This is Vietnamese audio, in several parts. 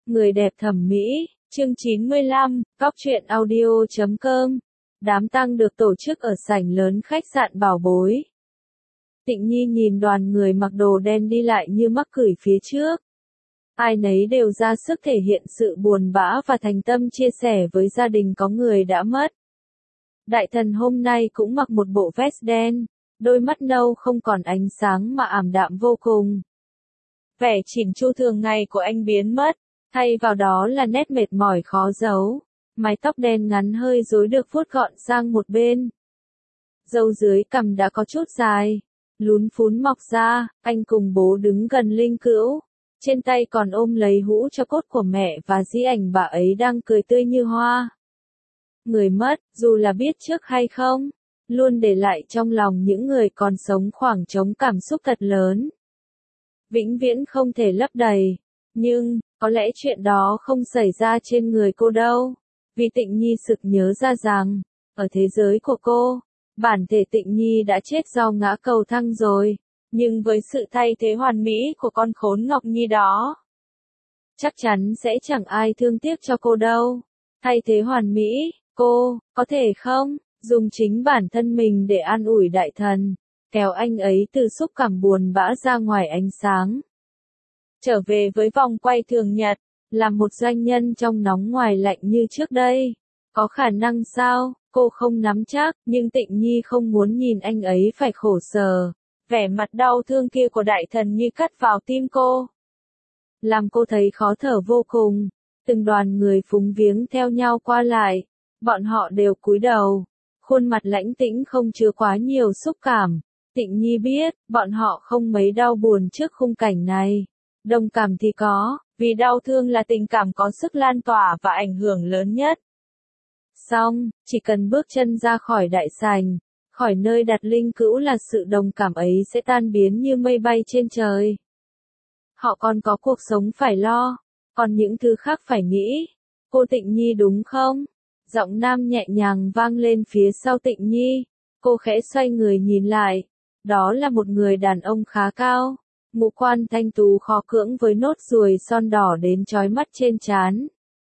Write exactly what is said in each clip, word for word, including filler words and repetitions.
Người đẹp thẩm mỹ, chương chín mươi lăm, góc truyện audio chấm com. Đám tang được tổ chức ở sảnh lớn khách sạn Bảo Bối. Tịnh Nhi nhìn đoàn người mặc đồ đen đi lại như mắc cửi phía trước. Ai nấy đều ra sức thể hiện sự buồn bã và thành tâm chia sẻ với gia đình có người đã mất. Đại thần hôm nay cũng mặc một bộ vest đen, đôi mắt nâu không còn ánh sáng mà ảm đạm vô cùng. Vẻ chỉn chu thường ngày của anh biến mất, thay vào đó là nét mệt mỏi khó giấu. Mái tóc đen ngắn hơi rối được vuốt gọn sang một bên. Râu dưới cằm đã có chút dài, lún phún mọc ra, anh cùng bố đứng gần linh cữu. Trên tay còn ôm lấy hũ cho cốt của mẹ và di ảnh bà ấy đang cười tươi như hoa. Người mất, dù là biết trước hay không, luôn để lại trong lòng những người còn sống khoảng trống cảm xúc thật lớn. Vĩnh viễn không thể lấp đầy, nhưng, có lẽ chuyện đó không xảy ra trên người cô đâu. Vì Tịnh Nhi sực nhớ ra rằng, ở thế giới của cô, bản thể Tịnh Nhi đã chết do ngã cầu thang rồi, nhưng với sự thay thế hoàn mỹ của con khốn Ngọc Nhi đó, chắc chắn sẽ chẳng ai thương tiếc cho cô đâu. Thay thế hoàn mỹ, cô, có thể không, dùng chính bản thân mình để an ủi đại thần, kéo anh ấy từ xúc cảm buồn bã ra ngoài ánh sáng. Trở về với vòng quay thường nhật, làm một doanh nhân trong nóng ngoài lạnh như trước đây. Có khả năng sao, cô không nắm chắc, nhưng Tịnh Nhi không muốn nhìn anh ấy phải khổ sở. Vẻ mặt đau thương kia của đại thần như cắt vào tim cô, làm cô thấy khó thở vô cùng. Từng đoàn người phúng viếng theo nhau qua lại, bọn họ đều cúi đầu, khuôn mặt lãnh tĩnh không chứa quá nhiều xúc cảm. Tịnh Nhi biết, bọn họ không mấy đau buồn trước khung cảnh này. Đồng cảm thì có, vì đau thương là tình cảm có sức lan tỏa và ảnh hưởng lớn nhất. Xong, chỉ cần bước chân ra khỏi đại sảnh, khỏi nơi đặt linh cữu là sự đồng cảm ấy sẽ tan biến như mây bay trên trời. Họ còn có cuộc sống phải lo, còn những thứ khác phải nghĩ. Cô Tịnh Nhi đúng không? Giọng nam nhẹ nhàng vang lên phía sau Tịnh Nhi. Cô khẽ xoay người nhìn lại. Đó là một người đàn ông khá cao. Ngũ quan thanh tú khó cưỡng với nốt ruồi son đỏ đến chói mắt trên trán.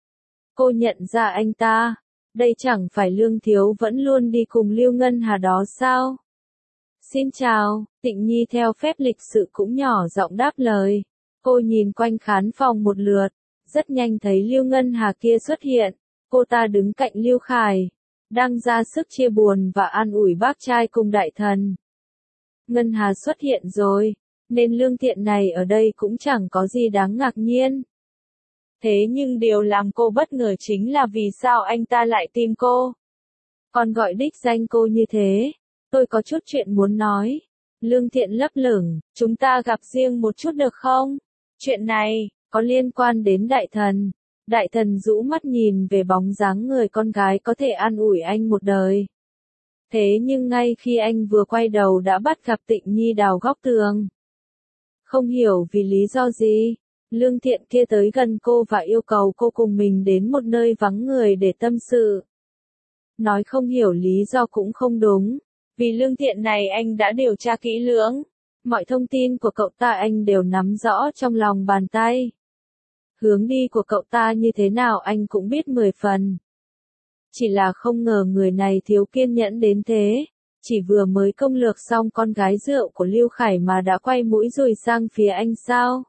Cô nhận ra anh ta. Đây chẳng phải Lương Thiếu vẫn luôn đi cùng Lưu Ngân Hà đó sao? Xin chào, Tịnh Nhi theo phép lịch sự cũng nhỏ giọng đáp lời. Cô nhìn quanh khán phòng một lượt, rất nhanh thấy Lưu Ngân Hà kia xuất hiện. Cô ta đứng cạnh Lưu Khải, đang ra sức chia buồn và an ủi bác trai cùng đại thần. Ngân Hà xuất hiện rồi, nên Lương Thiện này ở đây cũng chẳng có gì đáng ngạc nhiên. Thế nhưng điều làm cô bất ngờ chính là vì sao anh ta lại tìm cô. Còn gọi đích danh cô như thế, tôi có chút chuyện muốn nói. Lương Thiện lấp lửng, chúng ta gặp riêng một chút được không? Chuyện này, có liên quan đến đại thần. Đại thần rũ mắt nhìn về bóng dáng người con gái có thể an ủi anh một đời. Thế nhưng ngay khi anh vừa quay đầu đã bắt gặp Tịnh Nhi đào góc tường. Không hiểu vì lý do gì, Lương Thiện kia tới gần cô và yêu cầu cô cùng mình đến một nơi vắng người để tâm sự. Nói không hiểu lý do cũng không đúng, vì Lương Thiện này anh đã điều tra kỹ lưỡng. Mọi thông tin của cậu ta anh đều nắm rõ trong lòng bàn tay. Hướng đi của cậu ta như thế nào anh cũng biết mười phần. Chỉ là không ngờ người này thiếu kiên nhẫn đến thế. Chỉ vừa mới công lược xong con gái rượu của Lưu Khải mà đã quay mũi rồi sang phía anh sao?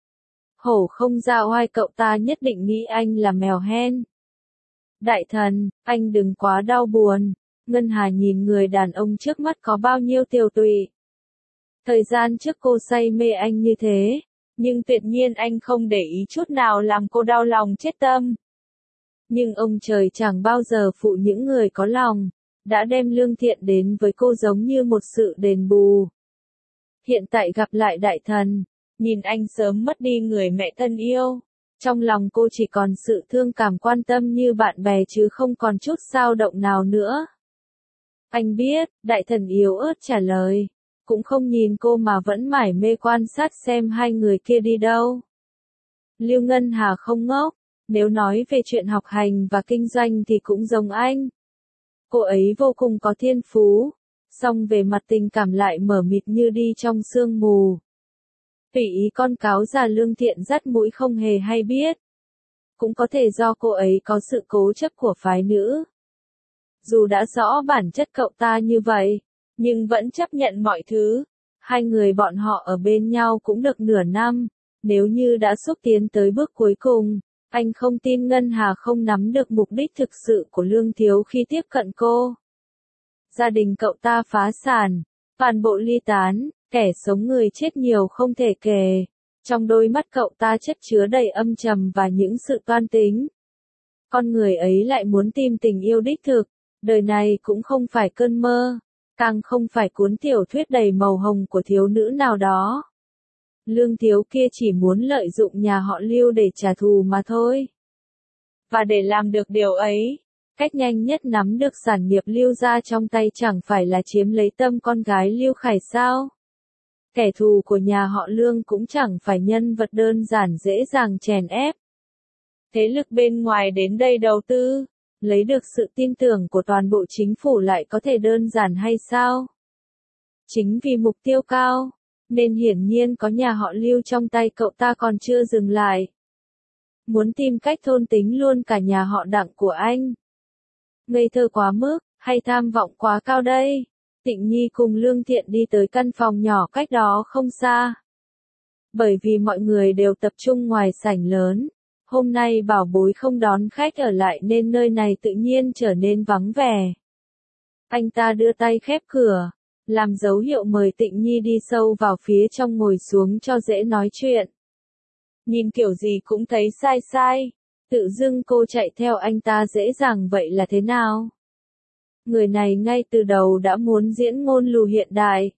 Hổ không ra oai, cậu ta nhất định nghĩ anh là mèo hen. Đại thần, anh đừng quá đau buồn. Ngân Hà nhìn người đàn ông trước mắt có bao nhiêu tiều tụy. Thời gian trước cô say mê anh như thế, nhưng tuyệt nhiên anh không để ý chút nào làm cô đau lòng chết tâm. Nhưng ông trời chẳng bao giờ phụ những người có lòng, đã đem Lương Thiện đến với cô giống như một sự đền bù. Hiện tại gặp lại đại thần, nhìn anh sớm mất đi người mẹ thân yêu, trong lòng cô chỉ còn sự thương cảm quan tâm như bạn bè chứ không còn chút dao động nào nữa. Anh biết, đại thần yếu ớt trả lời, cũng không nhìn cô mà vẫn mải mê quan sát xem hai người kia đi đâu. Lưu Ngân Hà không ngốc, nếu nói về chuyện học hành và kinh doanh thì cũng giống anh. Cô ấy vô cùng có thiên phú, song về mặt tình cảm lại mờ mịt như đi trong sương mù. Tùy ý con cáo già Lương Thiện dắt mũi không hề hay biết. cũng có thể do cô ấy có sự cố chấp của phái nữ. Dù đã rõ bản chất cậu ta như vậy, nhưng vẫn chấp nhận mọi thứ. Hai người bọn họ ở bên nhau cũng được nửa năm, nếu như đã xúc tiến tới bước cuối cùng, anh không tin Ngân Hà không nắm được mục đích thực sự của Lương Thiếu khi tiếp cận cô. Gia đình cậu ta phá sản, toàn bộ ly tán, kẻ sống người chết nhiều không thể kể. Trong đôi mắt cậu ta chất chứa đầy âm trầm và những sự toan tính. Con người ấy lại muốn tìm tình yêu đích thực, đời này cũng không phải cơn mơ, càng không phải cuốn tiểu thuyết đầy màu hồng của thiếu nữ nào đó. Lương Thiếu kia chỉ muốn lợi dụng nhà họ Lưu để trả thù mà thôi. Và để làm được điều ấy, cách nhanh nhất nắm được sản nghiệp Lưu gia trong tay chẳng phải là chiếm lấy tâm con gái Lưu Khải sao? Kẻ thù của nhà họ Lương cũng chẳng phải nhân vật đơn giản dễ dàng chèn ép. Thế lực bên ngoài đến đây đầu tư, lấy được sự tin tưởng của toàn bộ chính phủ lại có thể đơn giản hay sao? Chính vì mục tiêu cao, nên hiển nhiên có nhà họ Lưu trong tay cậu ta còn chưa dừng lại. Muốn tìm cách thôn tính luôn cả nhà họ Đặng của anh. Ngây thơ quá mức, hay tham vọng quá cao đây? Tịnh Nhi cùng Lương Thiện đi tới căn phòng nhỏ cách đó không xa. Bởi vì mọi người đều tập trung ngoài sảnh lớn, hôm nay bảo bối không đón khách ở lại nên nơi này tự nhiên trở nên vắng vẻ. Anh ta đưa tay khép cửa, làm dấu hiệu mời Tịnh Nhi đi sâu vào phía trong ngồi xuống cho dễ nói chuyện. Nhìn kiểu gì cũng thấy sai sai, tự dưng cô chạy theo anh ta dễ dàng vậy là thế nào? Người này ngay từ đầu đã muốn diễn ngôn lù hiện đại.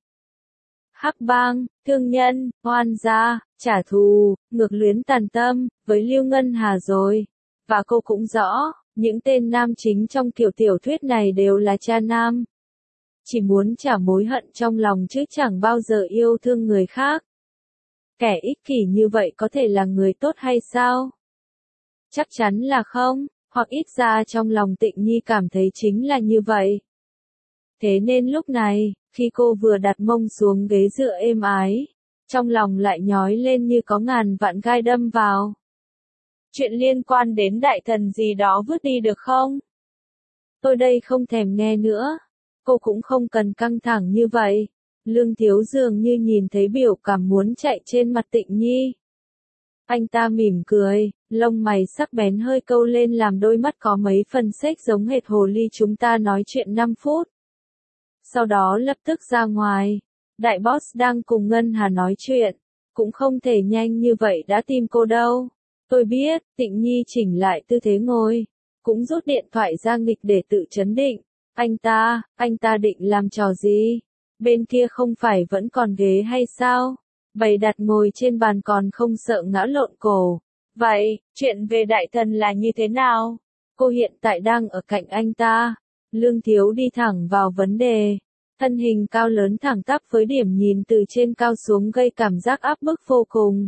Hắc bang, thương nhân, oan gia, trả thù, ngược luyến tàn tâm, với Lưu Ngân Hà rồi. Và cô cũng rõ, những tên nam chính trong kiểu tiểu thuyết này đều là cha nam. Chỉ muốn trả mối hận trong lòng chứ chẳng bao giờ yêu thương người khác. Kẻ ích kỷ như vậy có thể là người tốt hay sao? Chắc chắn là không, hoặc ít ra trong lòng Tịnh Nhi cảm thấy chính là như vậy. Thế nên lúc này, khi cô vừa đặt mông xuống ghế dựa êm ái, trong lòng lại nhói lên như có ngàn vạn gai đâm vào. Chuyện liên quan đến đại thần gì đó vứt đi được không? Tôi đây không thèm nghe nữa. Cô cũng không cần căng thẳng như vậy. Lương Thiếu dường như nhìn thấy biểu cảm muốn chạy trên mặt Tịnh Nhi. Anh ta mỉm cười, lông mày sắc bén hơi câu lên làm đôi mắt có mấy phần xếch giống hệt hồ ly chúng ta nói chuyện năm phút. Sau đó lập tức ra ngoài. Đại boss đang cùng Ngân Hà nói chuyện. Cũng không thể nhanh như vậy đã tìm cô đâu. Tôi biết, Tịnh Nhi chỉnh lại tư thế ngồi. Cũng rút điện thoại ra nghịch để tự chấn định. Anh ta, anh ta định làm trò gì? Bên kia không phải vẫn còn ghế hay sao? Bày đặt ngồi trên bàn còn không sợ ngã lộn cổ. Vậy, chuyện về đại thần là như thế nào? Cô hiện tại đang ở cạnh anh ta. Lương Thiếu đi thẳng vào vấn đề. Thân hình cao lớn thẳng tắp với điểm nhìn từ trên cao xuống gây cảm giác áp bức vô cùng.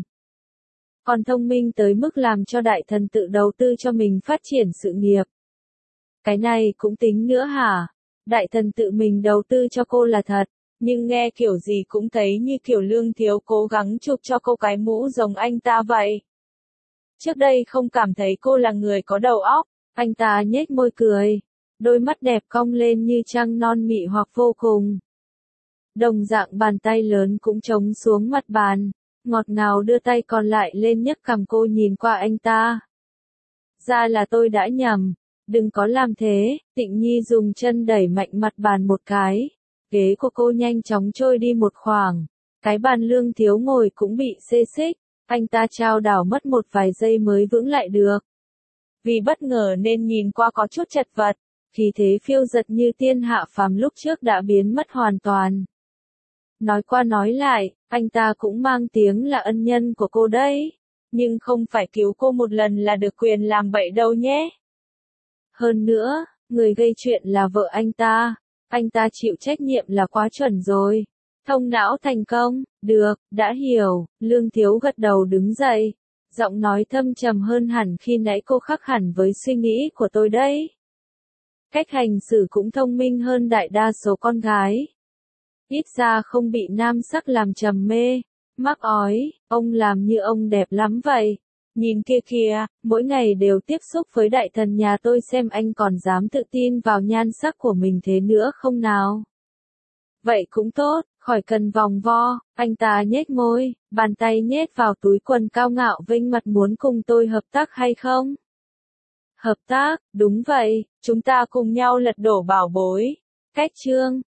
Còn thông minh tới mức làm cho đại thần tự đầu tư cho mình phát triển sự nghiệp. Cái này cũng tính nữa hả? Đại thần tự mình đầu tư cho cô là thật, nhưng nghe kiểu gì cũng thấy như kiểu Lương Thiếu cố gắng chụp cho cô cái mũ giống anh ta vậy. Trước đây không cảm thấy cô là người có đầu óc, anh ta nhếch môi cười, đôi mắt đẹp cong lên như trăng non mị hoặc vô cùng. Đồng dạng bàn tay lớn cũng chống xuống mặt bàn, ngọt ngào đưa tay còn lại lên nhấc cằm cô nhìn qua anh ta. Ra là tôi đã nhầm. Đừng có làm thế, Tịnh Nhi dùng chân đẩy mạnh mặt bàn một cái. Ghế của cô nhanh chóng trôi đi một khoảng. Cái bàn Lương Thiếu ngồi cũng bị xê xích. Anh ta trao đảo mất một vài giây mới vững lại được. Vì bất ngờ nên nhìn qua có chút chật vật. Khí thế phiêu giật như tiên hạ phàm lúc trước đã biến mất hoàn toàn. Nói qua nói lại, anh ta cũng mang tiếng là ân nhân của cô đấy. Nhưng không phải cứu cô một lần là được quyền làm bậy đâu nhé. Hơn nữa, người gây chuyện là vợ anh ta. Anh ta chịu trách nhiệm là quá chuẩn rồi. Thông não thành công, được, đã hiểu. Lương Thiếu gật đầu đứng dậy. Giọng nói thâm trầm hơn hẳn khi nãy cô khác hẳn với suy nghĩ của tôi đấy. Cách hành xử cũng thông minh hơn đại đa số con gái. Ít ra không bị nam sắc làm trầm mê, mắc ói, ông làm như ông đẹp lắm vậy. Nhìn kia kìa, mỗi ngày đều tiếp xúc với đại thần nhà tôi xem anh còn dám tự tin vào nhan sắc của mình thế nữa không nào. Vậy cũng tốt, khỏi cần vòng vo, anh ta nhếch môi, bàn tay nhét vào túi quần cao ngạo vênh mặt muốn cùng tôi hợp tác hay không? Hợp tác, đúng vậy, chúng ta cùng nhau lật đổ bảo bối. Cách chương